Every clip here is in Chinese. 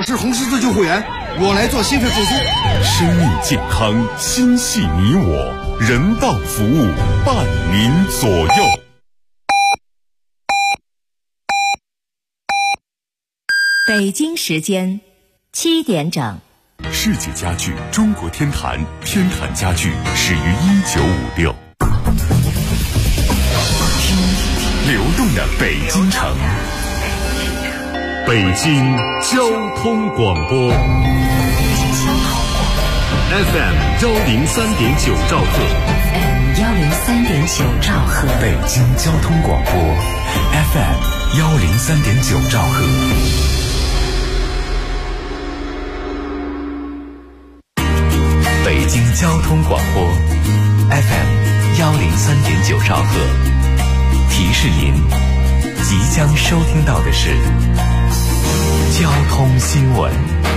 是红十字救护员，我来做心肺复苏。 生命健康，心系你我，人道服务伴您左右。 北京时间7点整。 世界家具中国天坛，天坛家具始于1956。流动的北京城，北京交通广播 FM 103.9兆赫， 103.9兆赫， 北京交通广播 FM 103.9兆赫。北京交通广播 FM 103.9兆赫，提示您即将收听到的是交通新闻。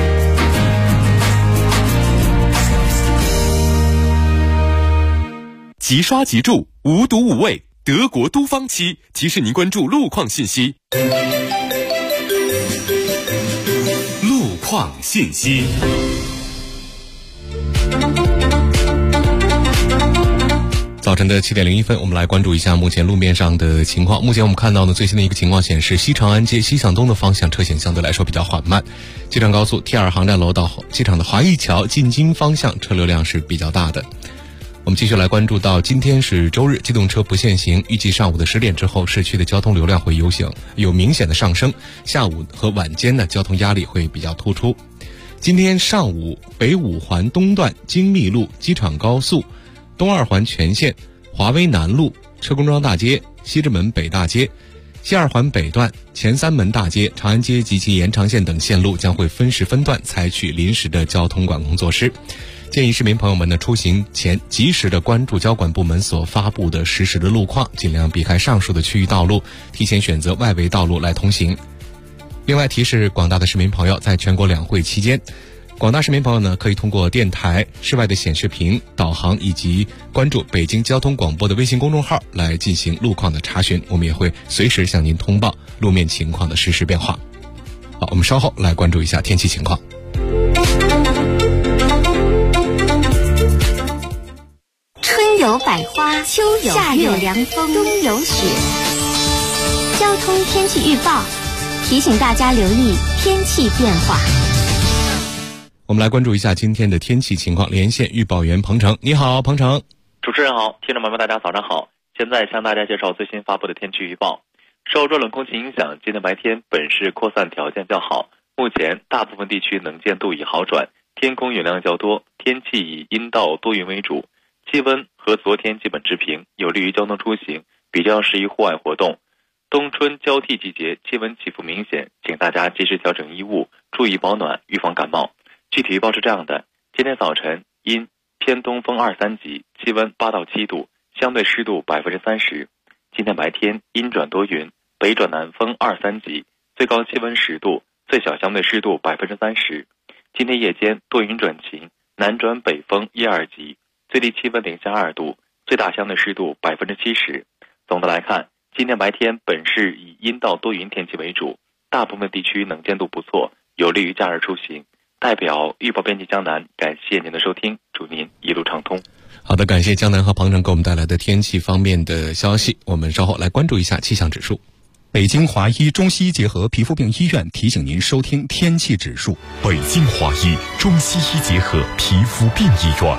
即刷即住，无毒无味，德国都芳漆提示您关注路况信息。路况信息。早晨的7点01分，我们来关注一下目前路面上的情况。目前我们看到呢，最新的一个情况显示，西长安街西向东的方向车险相对来说比较缓慢。机场高速 T2 航站楼到机场的华谊桥进京方向车流量是比较大的。我们继续来关注到今天是周日，机动车不限行，预计上午的10点之后，市区的交通流量会有明显的上升，下午和晚间呢交通压力会比较突出。今天上午，北五环东段京密路、机场高速、东二环全线、华威南路、车公庄大街、西直门北大街、西二环北段、前三门大街、长安街及其延长线等线路将会分时分段采取临时的交通管控措施。建议市民朋友们呢，出行前及时的关注交管部门所发布的实时的路况，尽量避开上述的区域道路，提前选择外围道路来通行。另外提示广大的市民朋友，在全国两会期间，广大市民朋友呢，可以通过电台、室外的显示屏、导航以及关注北京交通广播的微信公众号来进行路况的查询，我们也会随时向您通报路面情况的实时变化。好，我们稍后来关注一下天气情况。 春有百花，秋有夏有凉风，冬有雪。交通天气预报提醒大家留意天气变化。 我们来关注一下今天的天气情况，连线预报员彭程。你好，彭程。 主持人好，听众朋友们大家早上好。现在向大家介绍最新发布的天气预报。受热冷空气影响，今天白天本市扩散条件较好，目前大部分地区能见度已好转，天空云量较多，天气以阴到多云为主，气温和昨天基本持平，有利于交通出行，比较适宜户外活动。冬春交替季节，气温起伏明显，请大家及时调整衣物，注意保暖，预防感冒。具体预报是这样的：今天早晨阴，偏东风2、3级，气温8到7度，相对湿度30%。今天白天阴转多云，北转南风2、3级，最高气温10度，最小相对湿度30%。今天夜间多云转晴，南转北风1、2级，最低气温零下2度，最大相对湿度70%。总的来看，今天白天本市以阴到多云天气为主，大部分地区能见度不错，有利于假日出行。代表预报编辑江南，感谢您的收听，祝您一路畅通。 好的，感谢江南和彭程给我们带来的天气方面的消息。我们稍后来关注一下气象指数。 北京华医中西医结合皮肤病医院提醒您收听天气指数。 北京华医中西医结合皮肤病医院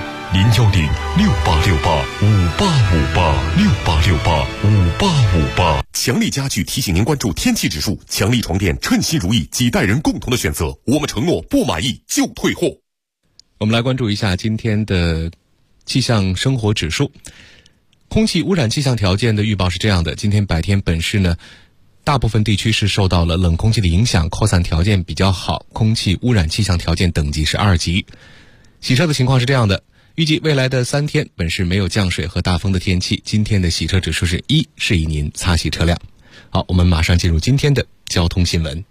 ，010-6868-5858，6868-5858。强力家具提醒您关注天气指数，强力床垫称心如意，几代人共同的选择，我们承诺不满意就退货。我们来关注一下今天的气象生活指数。空气污染气象条件的预报是这样的：今天白天本市呢，大部分地区是受到了冷空气的影响，扩散条件比较好，空气污染气象条件等级是2级。洗车的情况是这样的：预计未来的3天本市没有降水和大风的天气，今天的洗车指数是1，适宜您擦洗车辆。好，我们马上进入今天的交通新闻。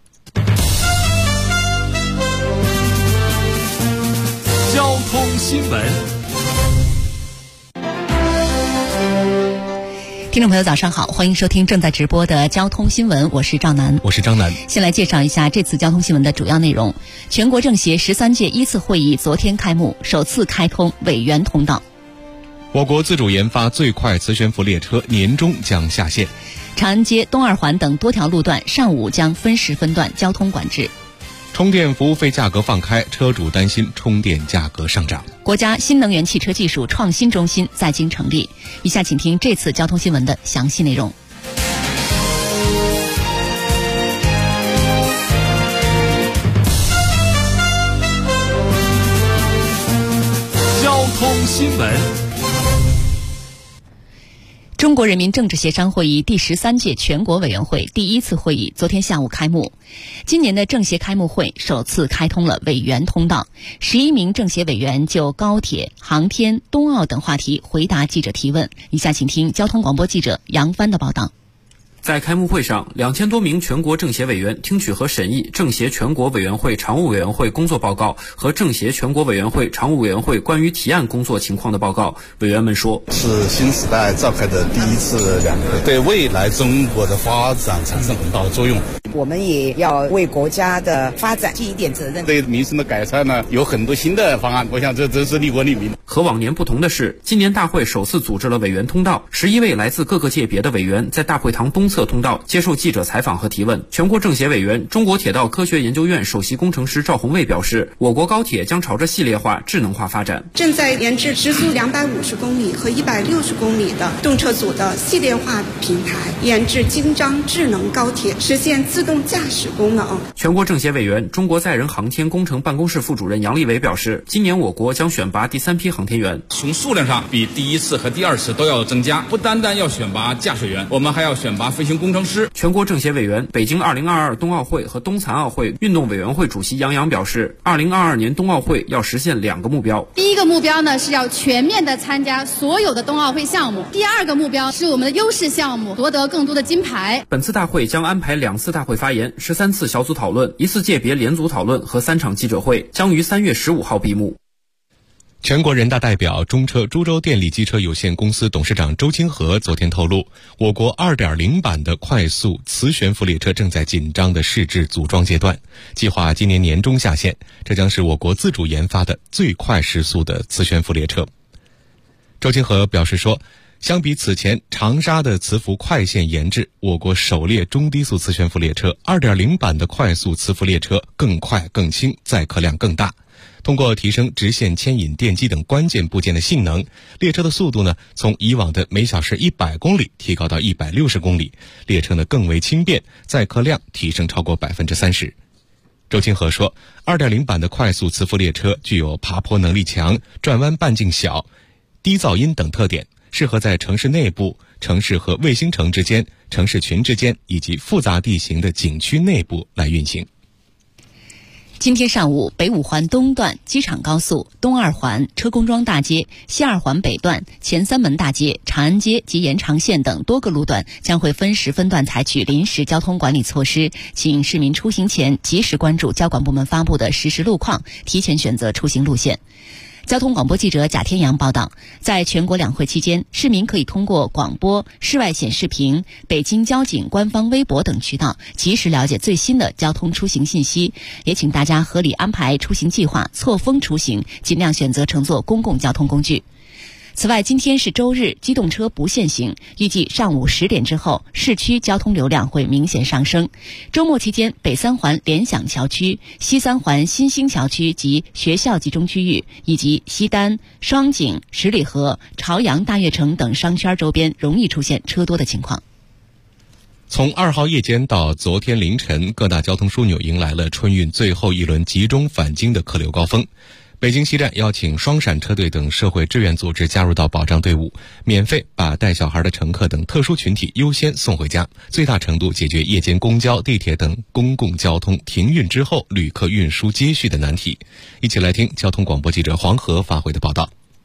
交通新闻。 听众朋友早上好，欢迎收听正在直播的交通新闻，我是赵楠。 我是张楠。 先来介绍一下这次交通新闻的主要内容。全国政协13届1次会议昨天开幕，首次开通委员通道。 我国自主研发最快磁悬浮列车年中将下线。 长安街、东二环等多条路段上午将分时分段交通管制。 充电服务费价格放开，车主担心充电价格上涨。 国家新能源汽车技术创新中心在京成立。以下请听这次交通新闻的详细内容。 交通新闻。 中国人民政治协商会议第13届全国委员会第1次会议昨天下午开幕。今年的政协开幕会首次开通了委员通道，11名政协委员就高铁、航天、冬奥等话题回答记者提问。以下请听交通广播记者杨帆的报道。 在开幕会上，2000多名全国政协委员听取和审议政协全国委员会常务委员会工作报告和政协全国委员会常务委员会关于提案工作情况的报告。委员们说， 是新时代召开的第1次两会，对未来中国的发展产生很大的作用。 我们也要为国家的发展尽一点责任。 对民生的改善呢，有很多新的方案，我想这真是利国利民。 和往年不同的是，今年大会首次组织了委员通道，11位来自各个界别的委员在大会堂东侧通道接受记者采访和提问。全国政协委员、中国铁道科学研究院首席工程师赵宏卫表示，我国高铁将朝着系列化、智能化发展， 正在研制时速250公里和160公里的动车组的系列化平台，研制精张智能高铁，实现自动驾驶功能。 全国政协委员、中国载人航天工程办公室副主任杨利伟表示，今年我国将选拔第3批航天员， 从数量上比第1次和第2次都要增加，不单单要选拔驾驶员，我们还要选拔飞行工程师。 全国政协委员、北京2022冬奥会和冬残奥会运动委员会主席杨洋表示，2022年冬奥会要实现2个目标。 第一个目标呢是要全面的参加所有的冬奥会项目，第2个目标是我们的优势项目夺得更多的金牌。 本次大会将安排2次大会发言、13次小组讨论、1次界别联组讨论和3场记者会，将于3月15号闭幕。 全国人大代表、中车株洲电力机车有限公司董事长周金河昨天透露，我国 2.0 版的快速磁悬浮列车正在紧张的试制组装阶段，计划今年年中下线，这将是我国自主研发的最快时速的磁悬浮列车。周金河表示说，相比此前长沙的磁浮快线研制，我国首列中低速磁悬浮列车 2.0 版的快速磁浮列车更快更轻，载客量更大。通过提升直线牵引电机等关键部件的性能，列车的速度呢，从以往的每小时100公里提高到160公里，列车呢更为轻便，载客量提升超过 30%。周金河说， 2.0 版的快速磁浮列车具有爬坡能力强、转弯半径小、低噪音等特点，适合在城市内部、城市和卫星城之间、城市群之间以及复杂地形的景区内部来运行。 今天上午，北5环东段、机场高速、东2环、车公庄大街、西2环北段、前3门大街、长安街及延长线等多个路段将会分时分段采取临时交通管理措施，请市民出行前及时关注交管部门发布的实时路况，提前选择出行路线。交通广播记者贾天阳报道，在全国两会期间，市民可以通过广播、室外显示屏、北京交警官方微博等渠道及时了解最新的交通出行信息，也请大家合理安排出行计划，错峰出行，尽量选择乘坐公共交通工具。此外，今天是周日，机动车不限行，预计上午10点之后，市区交通流量会明显上升。周末期间，北3环联想桥区、西3环新兴桥区及学校集中区域，以及西单、双井、十里河、朝阳大悦城等商圈周边容易出现车多的情况。 从2号夜间到昨天凌晨，各大交通枢纽迎来了春运最后一轮集中返京的客流高峰。北京西站邀请双闪车队等社会志愿组织加入到保障队伍，免费把带小孩的乘客等特殊群体优先送回家，最大程度解决夜间公交、地铁等公共交通停运之后旅客运输接续的难题。一起来听交通广播记者黄河发回的报道。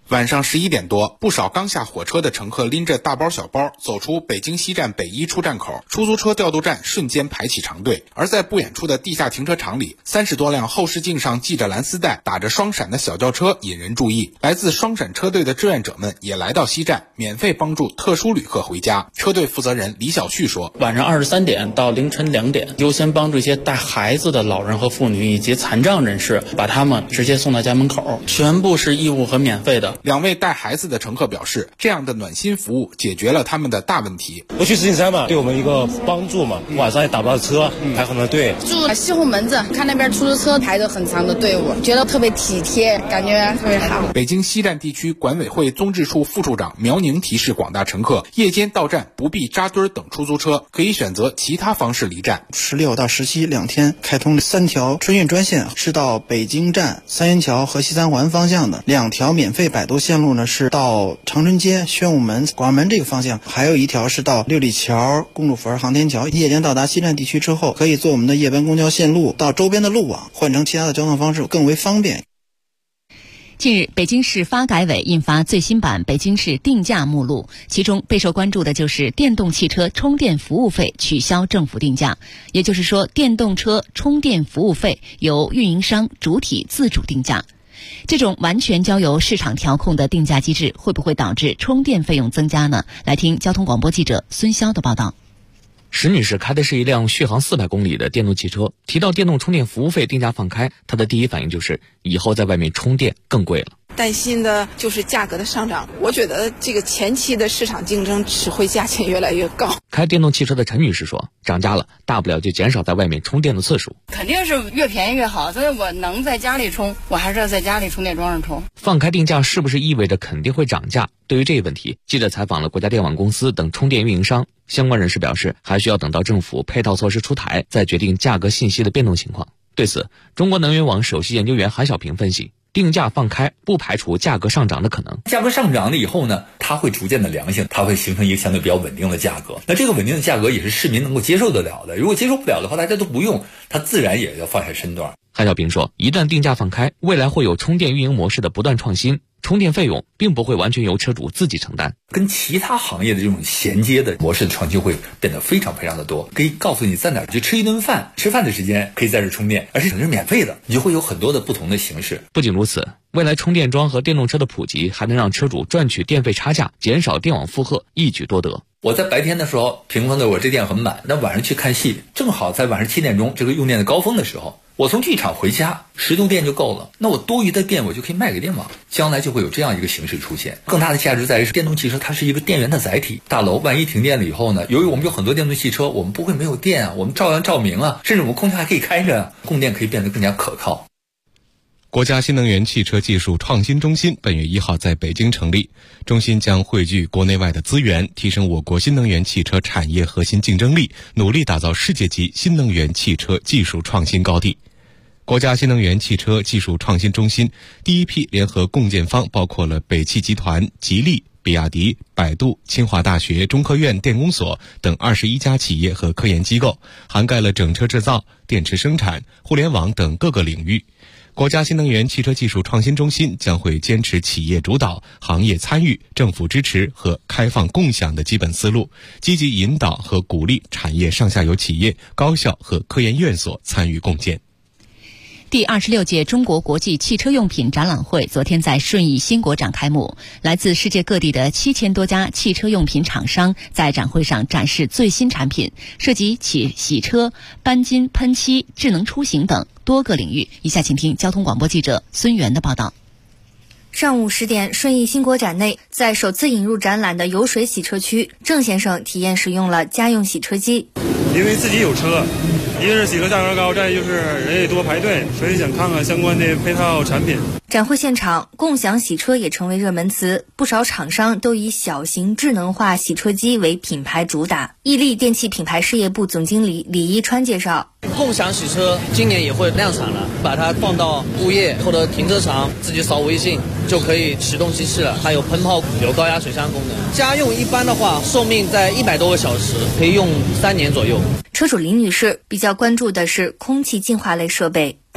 晚上11点多，不少刚下火车的乘客拎着大包小包走出北京西站北一出站口，出租车调度站瞬间排起长队。而在不远处的地下停车场里，30多辆后视镜上系着蓝丝带、打着双闪的小轿车引人注意。来自双闪车队的志愿者们也来到西站，免费帮助特殊旅客回家。车队负责人李小旭说： 晚上23点到凌晨2点，优先帮助一些带孩子的老人和妇女以及残障人士，把他们直接送到家门口，全部是义务和免费的。 2位带孩子的乘客表示，这样的暖心服务解决了他们的大问题。 我去石景山嘛，对我们一个帮助嘛，晚上也打不到车，排很多队。 住西红门子，看那边出租车排着很长的队伍，觉得特别体贴，感觉特别好。 北京西站地区管委会综治处副处长苗宁提示广大乘客，夜间到站不必扎堆等出租车，可以选择其他方式离站。 16到17两天开通3条春运专线，是到北京站、三元桥和西三环方向的；2条免费摆渡线路呢是到长春街、宣武门、广安门这个方向，还有1条是到六里桥、公主坟、航天桥。夜间到达西站地区之后，可以坐我们的夜班公交线路到周边的路网，换成其他的交通方式更为方便。 近日，北京市发改委印发最新版北京市定价目录，其中备受关注的就是电动汽车充电服务费取消政府定价，也就是说，电动车充电服务费由运营商主体自主定价。这种完全交由市场调控的定价机制，会不会导致充电费用增加呢？来听交通广播记者孙潇的报道。 石女士开的是一辆续航400公里的电动汽车，提到电动充电服务费定价放开，她的第一反应就是以后在外面充电更贵了。 担心的就是价格的上涨，我觉得这个前期的市场竞争只会价钱越来越高。 开电动汽车的陈女士说，涨价了，大不了就减少在外面充电的次数。 肯定是越便宜越好，所以我能在家里充，我还是要在家里充电桩上充。 放开定价是不是意味着肯定会涨价？对于这一问题，记者采访了国家电网公司等充电运营商，相关人士表示，还需要等到政府配套措施出台，再决定价格信息的变动情况。对此，中国能源网首席研究员韩小平分析，定价放开不排除价格上涨的可能。 价格上涨了以后呢，它会逐渐的良性，它会形成一个相对比较稳定的价格。那这个稳定的价格也是市民能够接受得了的。如果接受不了的话，大家都不用，它自然也要放下身段。 韩小平说，一旦定价放开，未来会有充电运营模式的不断创新，充电费用并不会完全由车主自己承担， 跟其他行业的这种衔接的模式的创新会变得非常非常的多。可以告诉你在哪儿去吃一顿饭，吃饭的时间可以在这充电，而且可能是免费的，你就会有很多的不同的形式。 不仅如此，未来充电桩和电动车的普及还能让车主赚取电费差价，减少电网负荷，一举多得。 我在白天的时候平衡的我这电很满，那晚上去看戏，正好在晚上7点钟这个用电的高峰的时候，我从剧场回家10度电就够了，那我多余的电我就可以卖给电网，将来就会有这样一个形式出现。更大的价值在于电动汽车它是一个电源的载体，大楼万一停电了以后呢，由于我们有很多电动汽车，我们不会没有电啊，我们照样照明啊，甚至我们空调还可以开着，供电可以变得更加可靠。 国家新能源汽车技术创新中心本月1号在北京成立，中心将汇聚国内外的资源，提升我国新能源汽车产业核心竞争力，努力打造世界级新能源汽车技术创新高地。国家新能源汽车技术创新中心第一批联合共建方包括了北汽集团、吉利、比亚迪、百度、清华大学、中科院电工所等21家企业和科研机构，涵盖了整车制造、电池生产、互联网等各个领域。国家新能源汽车技术创新中心将会坚持企业主导、行业参与、政府支持和开放共享的基本思路，积极引导和鼓励产业上下游企业、高校和科研院所参与共建。 第26届中国国际汽车用品展览会昨天在顺义新国展开幕，来自世界各地的7000多家汽车用品厂商在展会上展示最新产品，涉及洗车、钣金、喷漆、智能出行等多个领域。以下请听交通广播记者孙源的报道。 上午10点，顺义新国展内，在首次引入展览的油水洗车区，郑先生体验使用了家用洗车机。 因为自己有车，一个是洗车价格高，再就是人也多排队，所以想看看相关的配套产品。 展会现场，共享洗车也成为热门词，不少厂商都以小型智能化洗车机为品牌主打。伊利电器品牌事业部总经理李一川介绍， 共享洗车今年也会量产了，把它放到物业或者停车场，自己扫微信就可以启动机器了，还有喷泡有高压水箱功能。家用一般的话，寿命在100多个小时，可以用3年左右。 车主林女士比较关注的是空气净化类设备。 它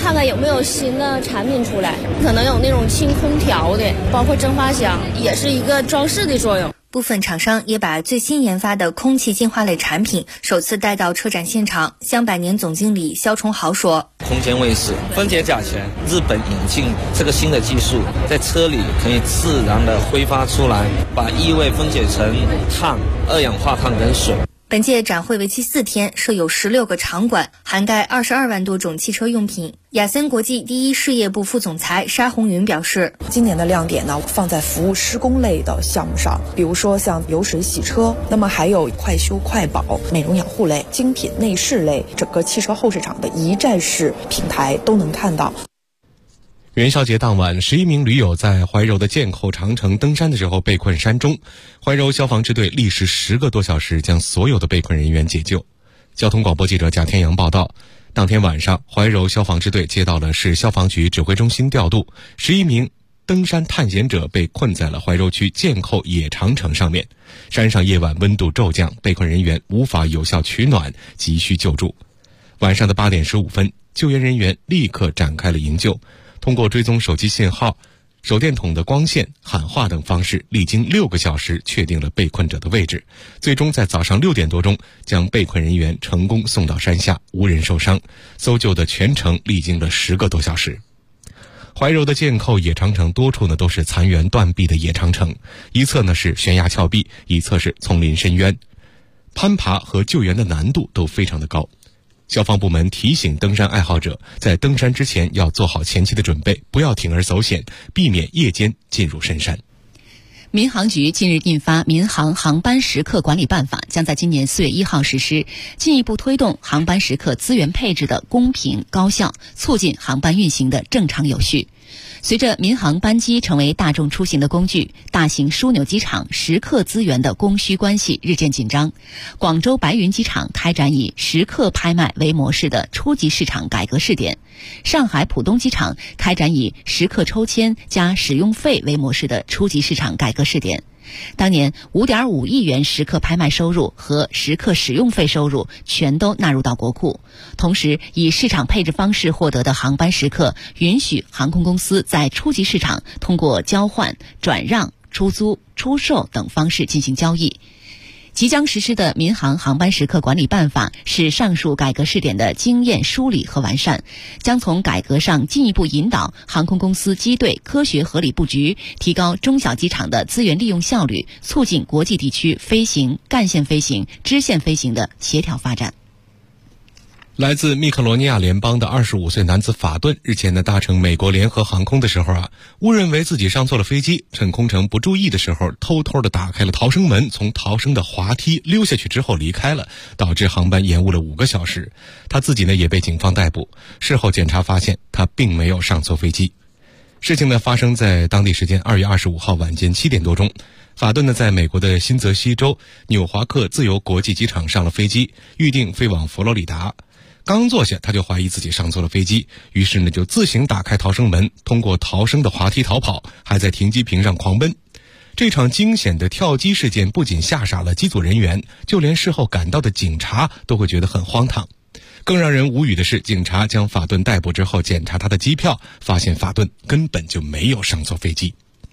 看看有没有新的产品出来，可能有那种轻空调的，包括蒸发箱，也是一个装饰的作用。 部分厂商也把最新研发的空气净化类产品首次带到车展现场。香百年总经理肖崇豪说， 空间卫士分解甲醛，日本引进这个新的技术，在车里可以自然的挥发出来，把异味分解成碳、二氧化碳跟水。 本届展会为期4天，设有16个场馆，涵盖22万多种汽车用品。雅森国际第一事业部副总裁沙红云表示， 今年的亮点呢放在服务施工类的项目上，比如说像油水洗车，那么还有快修快保、美容养护类、精品内饰类，整个汽车后市场的一站式平台都能看到。 元宵节当晚，11名驴友在怀柔的剑口长城登山的时候被困山中，怀柔消防支队历时10个多小时将所有的被困人员解救。交通广播记者贾天阳报道，当天晚上，怀柔消防支队接到了市消防局指挥中心调度，11名登山探险者被困在了怀柔区剑口野长城上面，山上夜晚温度骤降，被困人员无法有效取暖，急需救助。晚上的8点15分，救援人员立刻展开了营救，通过追踪手机信号、手电筒的光线、喊话等方式，历经6个小时确定了被困者的位置，最终在早上6点多钟将被困人员成功送到山下，无人受伤。搜救的全程历经了10个多小时。怀柔的剑口野长城多处呢都是残垣断壁的野长城，一侧呢是悬崖峭壁，一侧是丛林深渊，攀爬和救援的难度都非常的高。消防部门提醒登山爱好者，在登山之前要做好前期的准备，不要铤而走险，避免夜间进入深山。 民航局近日印发《民航航班时刻管理办法》，将在今年4月1号实施，进一步推动航班时刻资源配置的公平高效，促进航班运行的正常有序。随着民航班机成为大众出行的工具，大型枢纽机场时刻资源的供需关系日渐紧张。广州白云机场开展以时刻拍卖为模式的初级市场改革试点，上海浦东机场开展以时刻抽签加使用费为模式的初级市场改革试点。当年5.5亿元时刻拍卖收入和时刻使用费收入全都纳入到国库，同时以市场配置方式获得的航班时刻允许航空公司在初级市场通过交换、转让、出租、出售等方式进行交易。即将实施的民航航班时刻管理办法是上述改革试点的经验梳理和完善，将从改革上进一步引导航空公司机队科学合理布局，提高中小机场的资源利用效率，促进国际地区飞行、干线飞行、支线飞行的协调发展。 来自密克罗尼亚联邦的25岁男子法顿日前呢搭乘美国联合航空的时候误认为自己上错了飞机，趁空乘不注意的时候偷偷的打开了逃生门，从逃生的滑梯溜下去之后离开了，导致航班延误了5个小时。他自己呢也被警方逮捕，事后检查发现他并没有上错飞机。事情呢发生在当地时间2月25号晚间7点多钟。法顿呢在美国的新泽西州纽华克自由国际机场上了飞机，预定飞往佛罗里达。刚坐下他就怀疑自己上错了飞机，于是呢就自行打开逃生门，通过逃生的滑梯逃跑，还在停机坪上狂奔。这场惊险的跳机事件不仅吓傻了机组人员，就连事后赶到的警察都会觉得很荒唐。更让人无语的是，警察将法顿逮捕之后检查他的机票，发现法顿根本就没有上错飞机。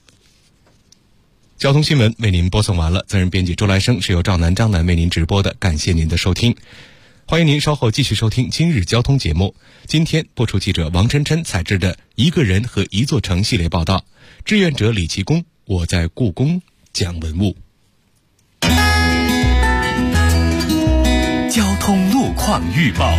交通新闻为您播送完了，责任编辑周来生，是由赵南、张楠为您直播的，感谢您的收听。欢迎您稍后继续收听今日交通节目。今天播出记者王琛琛采制的一个人和一座城系列报道，志愿者李其功，我在故宫讲文物。 交通路况预报。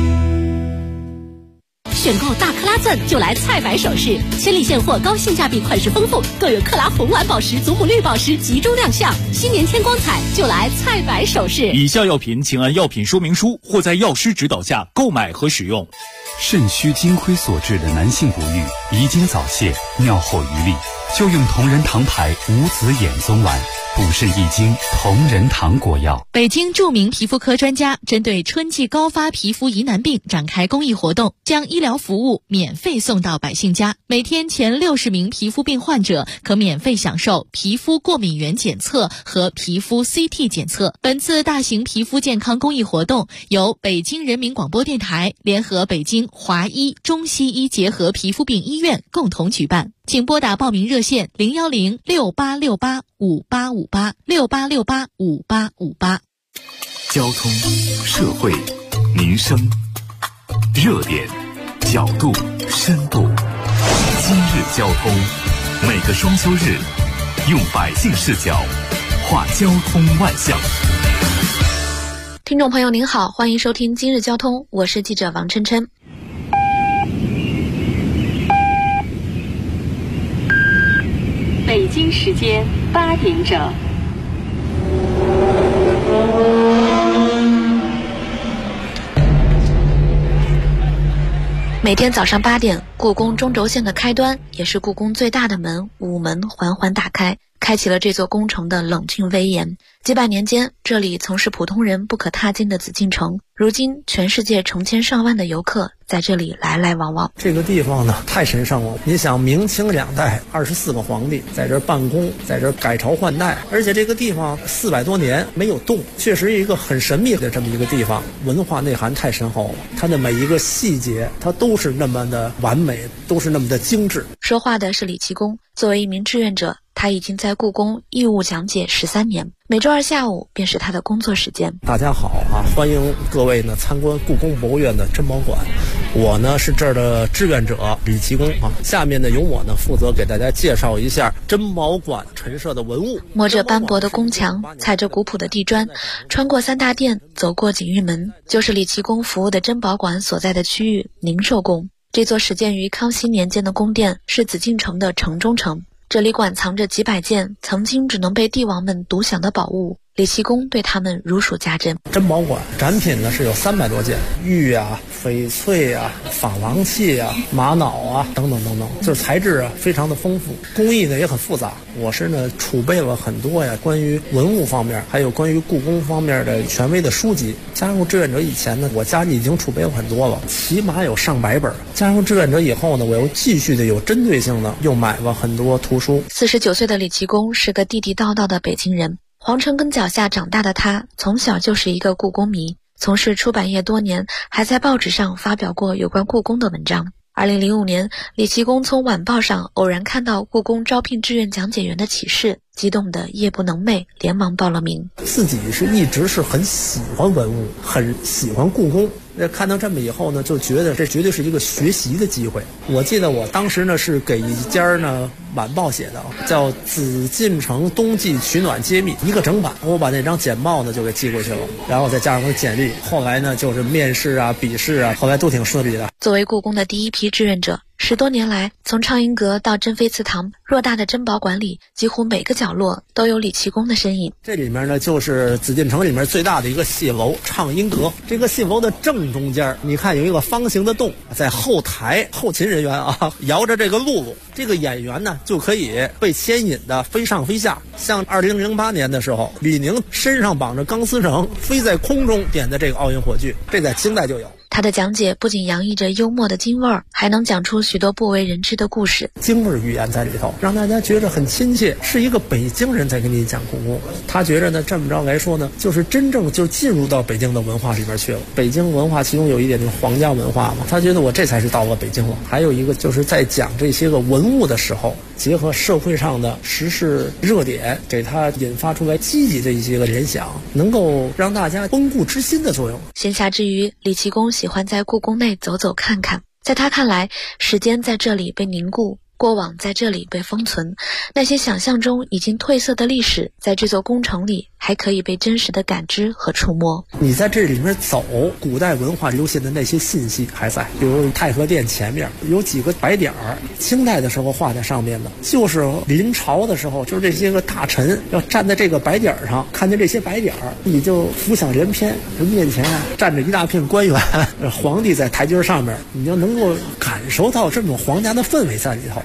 选购大克拉钻就来菜百首饰，千里现货，高性价比，款式丰富，更有克拉红蓝宝石、祖母绿宝石集中亮相。新年添光彩，就来菜百首饰。 以下药品请按药品说明书或在药师指导下购买和使用。肾虚金亏所致的男性不育、遗精早泄、尿后余力， 就用同仁堂牌无籽眼松丸，补肾益精，同仁堂果药。 北京著名皮肤科专家针对春季高发皮肤疑难病展开公益活动，将医疗服务免费送到百姓家。每天前60名皮肤病患者可免费享受皮肤过敏原检测和皮肤 CT 检测。本次大型皮肤健康公益活动由北京人民广播电台联合北京华医中西医结合皮肤病医院共同举办。请拨打报名热线01068685858，68685858。 交通、社会、民生，热点、角度、深度。今日交通，每个双休日，用百姓视角话交通万象。 听众朋友您好，欢迎收听今日交通，我是记者王琛琛。 北京时间8点整。 每天早上8点，故宫中轴线的开端，也是故宫最大的门午门缓缓打开，开启了这座宫城的冷峻威严。几百年间，这里曾是普通人不可踏进的紫禁城，如今全世界成千上万的游客在这里来来往往。 这个地方呢，太神圣了。你想，明清两代24个皇帝在这办公，在这改朝换代，而且这个地方400多年没有动，确实一个很神秘的这么一个地方，文化内涵太深厚了。它的每一个细节，它都是那么的完美，都是那么的精致。 说话的是李其公，作为一名志愿者，他已经在故宫义务讲解13年，每周二下午便是他的工作时间。 大家好啊，欢迎各位呢参观故宫博物院的珍宝馆。我呢是这儿的志愿者李其公啊，下面呢由我呢负责给大家介绍一下珍宝馆陈设的文物。 摸着斑驳的宫墙，踩着古朴的地砖，穿过3大殿，走过景玉门，就是李其公服务的珍宝馆所在的区域宁寿宫。这座始建于康熙年间的宫殿是紫禁城的城中城，这里馆藏着几百件曾经只能被帝王们独享的宝物，李其公对他们如数家珍。 珍宝馆展品呢是有300多件，玉啊、翡翠啊、珐琅器啊、玛瑙啊等等等等，就是材质啊非常的丰富，工艺呢也很复杂。我是呢储备了很多呀关于文物方面，还有关于故宫方面的权威的书籍。加入志愿者以前呢，我家里已经储备了很多了，起码有上百本。加入志愿者以后呢，我又继续的有针对性的又买了很多图书。 49岁的李其公是个地地道道的北京人，皇城根脚下长大的他，从小就是一个故宫迷，从事出版业多年，还在报纸上发表过有关故宫的文章。2005年，李其公从晚报上偶然看到故宫招聘志愿讲解员的启事，激动得夜不能寐，连忙报了名。 自己一直是很喜欢文物，很喜欢故宫。看到这么以后呢，就觉得这绝对是一个学习的机会。我记得我当时呢是给一家呢晚报写的，叫《紫禁城冬季取暖揭秘》，一个整版。我把那张简报呢就给寄过去了，然后再加上我的简历。后来呢就是面试啊、笔试啊，后来都挺顺利的。 作为故宫的第一批志愿者，10多年来，从畅音阁到珍妃祠堂，偌大的珍宝馆里，几乎每个角落都有李其公的身影。 这里面呢，就是紫禁城里面最大的一个戏楼畅音阁。这个戏楼的正中间，你看有一个方形的洞，在后台后勤人员啊摇着这个辘轳，这个演员呢就可以被牵引的飞上飞下。像2008年的时候，李宁身上绑着钢丝绳，飞在空中点的这个奥运火炬，这在清代就有。 他的讲解不仅洋溢着幽默的京味儿，还能讲出许多不为人知的故事。 京味语言在里头，让大家觉得很亲切，是一个北京人在跟你讲故宫。他觉得呢，这么着来说呢，就是真正就进入到北京的文化里边去了。北京文化其中有一点就是皇家文化嘛，他觉得我这才是到了北京了。还有一个就是在讲这些个文物的时候，结合社会上的时事热点，给他引发出来积极的一些个联想，能够让大家温故知新的作用。 闲暇之余，李其公喜欢在故宫内走走看看，在他看来，时间在这里被凝固，过往在这里被封存，那些想象中已经褪色的历史，在这座宫城里还可以被真实的感知和触摸。 你在这里面走，古代文化留下的那些信息还在，比如太和殿前面有几个白点儿，清代的时候画在上面的，就是临朝的时候，就是这些个大臣要站在这个白点上，看见这些白点儿，你就浮想联翩，面前站着一大片官员，皇帝在台阶上面，你就能够感受到这种皇家的氛围在里头。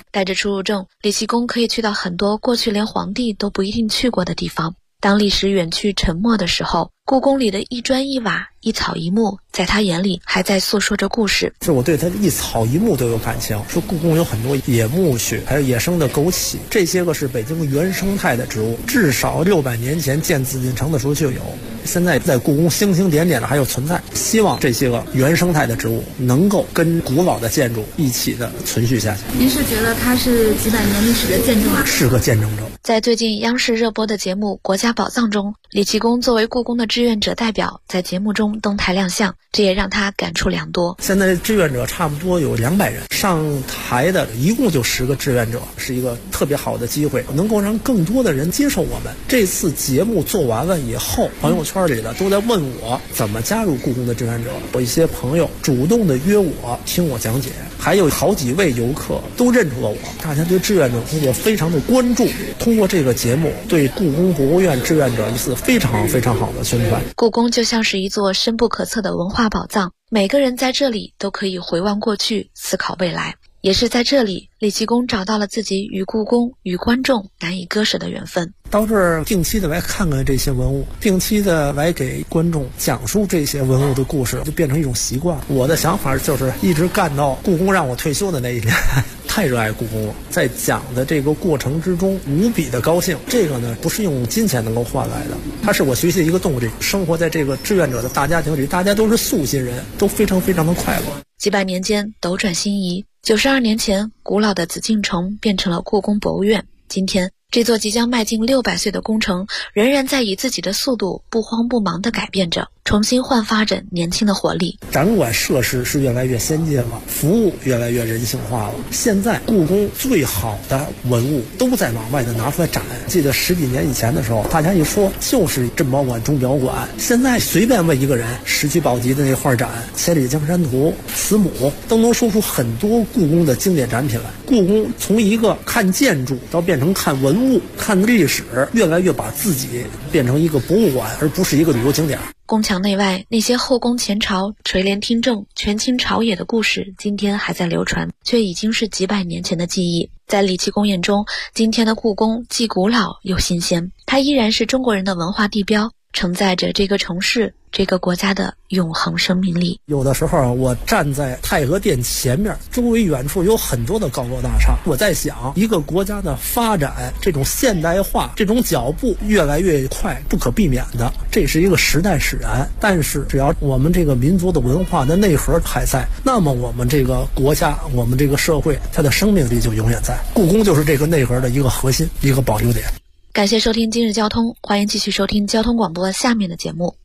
带着出入证，李奇公可以去到很多过去连皇帝都不一定去过的地方。当历史远去沉默的时候，故宫里的一砖一瓦、一草一木，在他眼里还在诉说着故事。 就我对他的一草一木都有感情。说故宫有很多野苜蓿，还有野生的枸杞，这些个是北京原生态的植物，至少600年前建紫禁城的时候就有。现在在故宫星星点点的还有存在。希望这些个原生态的植物能够跟古老的建筑一起的存续下去。 您是觉得它是几百年历史的见证吗？ 是个见证者。 在最近央视热播的节目《国家宝藏》中，李奇公作为故宫的志愿者代表在节目中登台亮相，这也让他感触良多。 现在志愿者差不多有200人，上台的一共就10个志愿者，是一个特别好的机会，能够让更多的人接受我们。这次节目做完了以后，朋友圈里的都在问我怎么加入故宫的志愿者，有一些朋友主动的约我听我讲解，还有好几位游客都认出了我。大家对志愿者工作非常的关注，通过这个节目对故宫博物院志愿者一次非常非常好的宣传。 故宫就像是一座深不可测的文化宝藏，每个人在这里都可以回望过去，思考未来。也是在这里，李奇公找到了自己与故宫、与观众难以割舍的缘分。 到这儿定期的来看看这些文物，定期的来给观众讲述这些文物的故事，就变成一种习惯。我的想法就是一直干到故宫让我退休的那一年。太热爱故宫了，在讲的这个过程之中无比的高兴。这个呢不是用金钱能够换来的，它是我学习的一个动力。生活在这个志愿者的大家庭里，大家都是素心人，都非常非常的快乐。 几百年间斗转星移，92年前古老的紫禁城变成了故宫博物院。今天这座即将迈进600岁的工程，仍然在以自己的速度不慌不忙地改变着，重新焕发着年轻的活力。 展馆设施是越来越先进了，服务越来越人性化了。现在故宫最好的文物都在往外的拿出来展。记得10几年以前的时候，大家一说就是珍宝馆、钟表馆，现在随便问一个人，石渠宝笈的那画展、千里江山图、慈母，都能说出很多故宫的经典展品来。故宫从一个看建筑到变成看文物、看历史，越来越把自己变成一个博物馆，而不是一个旅游景点。 宫墙内外那些后宫前朝、垂帘听政、权倾朝野的故事，今天还在流传，却已经是几百年前的记忆。在李奇公眼中，今天的故宫既古老又新鲜，它依然是中国人的文化地标，承载着这个城市、这个国家的永恒生命力。 有的时候我站在太和殿前面，周围远处有很多的高楼大厦，我在想，一个国家的发展，这种现代化，这种脚步越来越快，不可避免的，这是一个时代使然。但是只要我们这个民族的文化的内核还在，那么我们这个国家，我们这个社会，它的生命力就永远在。故宫就是这个内核的一个核心，一个保留点。 感谢收听今日交通，欢迎继续收听交通广播下面的节目。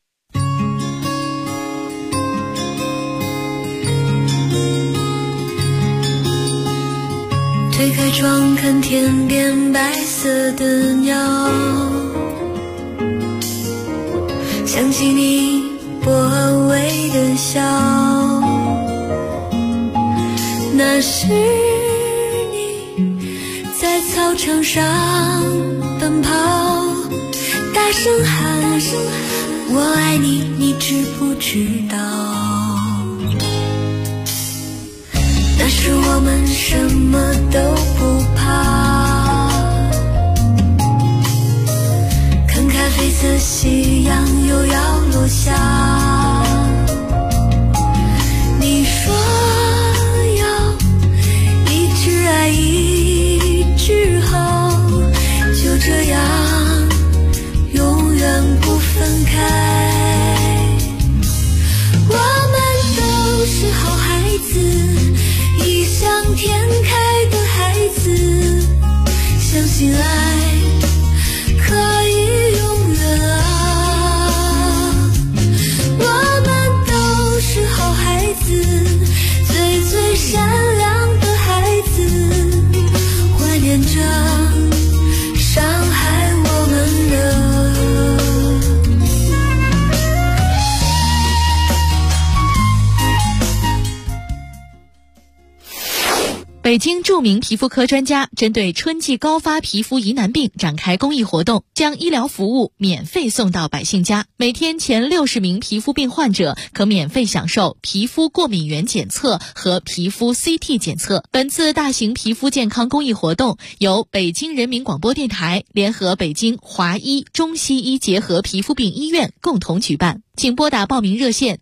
推开窗看天边白色的鸟，想起你薄微的笑，那是你在操场上奔跑，大声喊我爱你，你知不知道？那时我们什么都不怕，看咖啡色夕阳又要落下，你说要一直爱一直好，就这样永远不分开。我们都是好孩子，异想天开的孩子，相信爱可以永远啊。我们都是好孩子，最最善良的孩子，怀念着伤害我们的。 北北京著名皮肤科专家针对春季高发皮肤疑难病展开公益活动，将医疗服务免费送到百姓家。每天前60名皮肤病患者可免费享受皮肤过敏原检测和皮肤 CT 检测。本次大型皮肤健康公益活动由北京人民广播电台联合北京华医中西医结合皮肤病医院共同举办。请拨打报名热线